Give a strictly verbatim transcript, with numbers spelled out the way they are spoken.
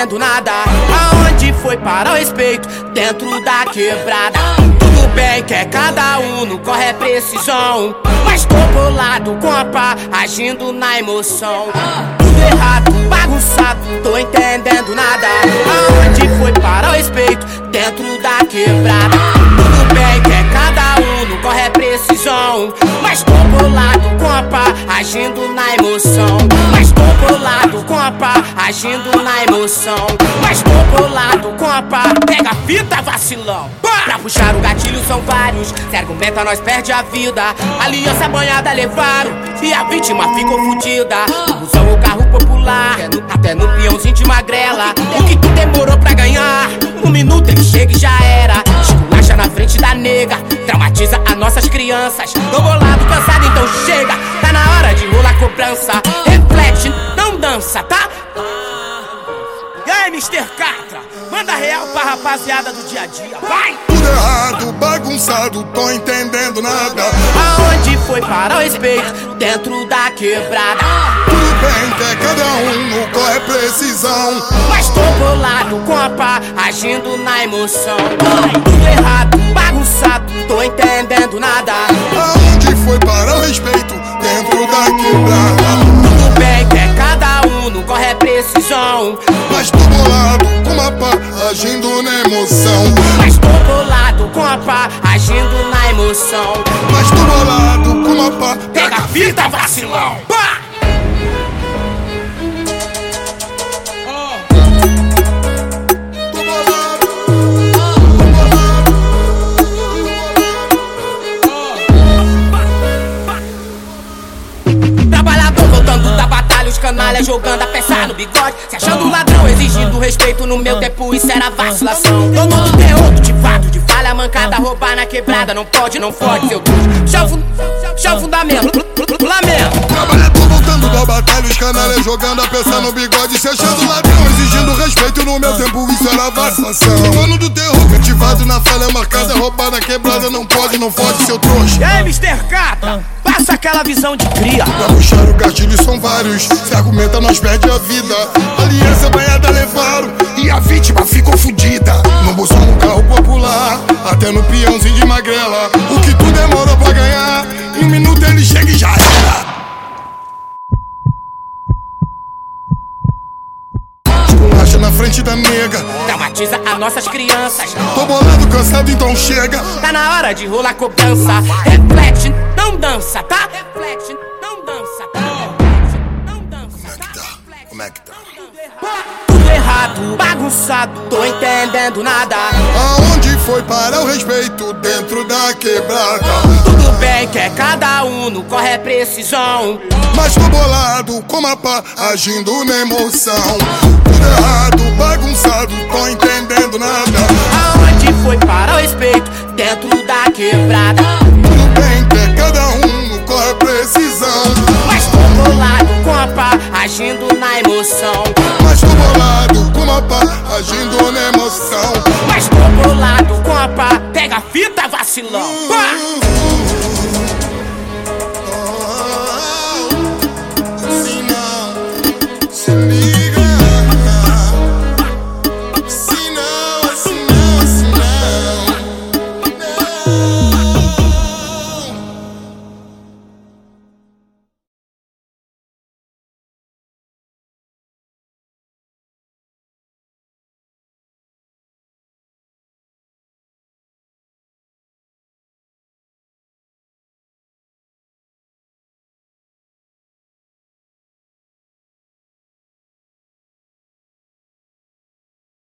entendendo nada. Aonde foi parar o respeito? Dentro da quebrada. Tudo bem que é cada um, no corre é precisão, mas tô bolado com a pá, agindo na emoção. Tudo errado, bagunçado, tô entendendo nada. Aonde foi parar o respeito? Dentro da quebrada. Tudo bem que é cada um, no corre é precisão, mas tô bolado com a pá, agindo na emoção. Mas tô bolado com a pá, agindo na emoção. Mas tô bolado com a pá, pega a fita, vacilão. Pra puxar o gatilho são vários, se argumenta nós perde a vida. Aliança banhada levaram e a vítima ficou fudida. Usam o carro popular, até no peãozinho de magrela. O que tu demorou pra ganhar, um minuto ele chega e já era. Esculacha na frente da nega, traumatiza as nossas crianças. Tô bolado, cansado, então chega, tá na hora de rolar cobrança. Reflete, não dança, tá? E aí, mister Catra, manda real pra rapaziada do dia a dia, vai! Tudo errado, bagunçado, tô entendendo nada. Aonde foi parar o respeito? Dentro da quebrada. Tudo bem que é cada um, no corre é precisão, mas tô bolado com a pá, agindo na emoção. Tudo errado, bagunçado, tô entendendo nada. Aonde foi parar o respeito? Dentro da quebrada. Tudo bem que é cada um, no corre é precisão, mas tô bolado com a pá, agindo na emoção. Mas tô bolado com a pá, agindo na emoção. Mas tô bolado com a pá, pega a fita, vacilão. Pá! Canalha jogando a peça no bigode, se achando ladrão, exigindo respeito. No meu tempo isso era vacilação. Dono do terror, de fato, de falha mancada, roubar na quebrada, não pode, não fode, seu tudo. Chão fundamento, lamento. Trabalhador voltando da batalha, os canalhas jogando a peça no bigode, se achando ladrão, exigindo respeito. No meu tempo isso era vacilação. Dono do terror, cultivado na falha marcada, roubar na quebrada, não pode, não fode, seu trouxa. E aí, mister Catra, passa aquela visão de cria. Pra puxar o gatilho são vários, se argumenta nós perde a vida. Aliança banhada levaram e a vítima ficou fudida. No bolsão no carro popular, até no peãozinho de magrela. O que tu demorou pra ganhar, em um minuto ele chega e já era. Esculacha na frente da nega, traumatiza as nossas crianças. Tô bolado, cansado, então chega, tá na hora de rolar cobrança. Reflete, não dança, tá? Reflete, não dança, tá? Como é que tá? Tudo errado, bagunçado, tô entendendo nada. Aonde foi parar o respeito? Dentro da quebrada. Tudo bem que é cada um, no corre é precisão, mas tô bolado com a pá, agindo na emoção. Tudo errado, bagunçado, tô entendendo nada. Aonde foi parar o respeito? Dentro da quebrada. Tudo bem que é cada um, no corre é precisão, mas tô bolado com a pá, agindo na emoção. Mas tô bolado com a pá, agindo na emoção. Mas tô bolado com a pá, pega a fita, vacilão. Pá!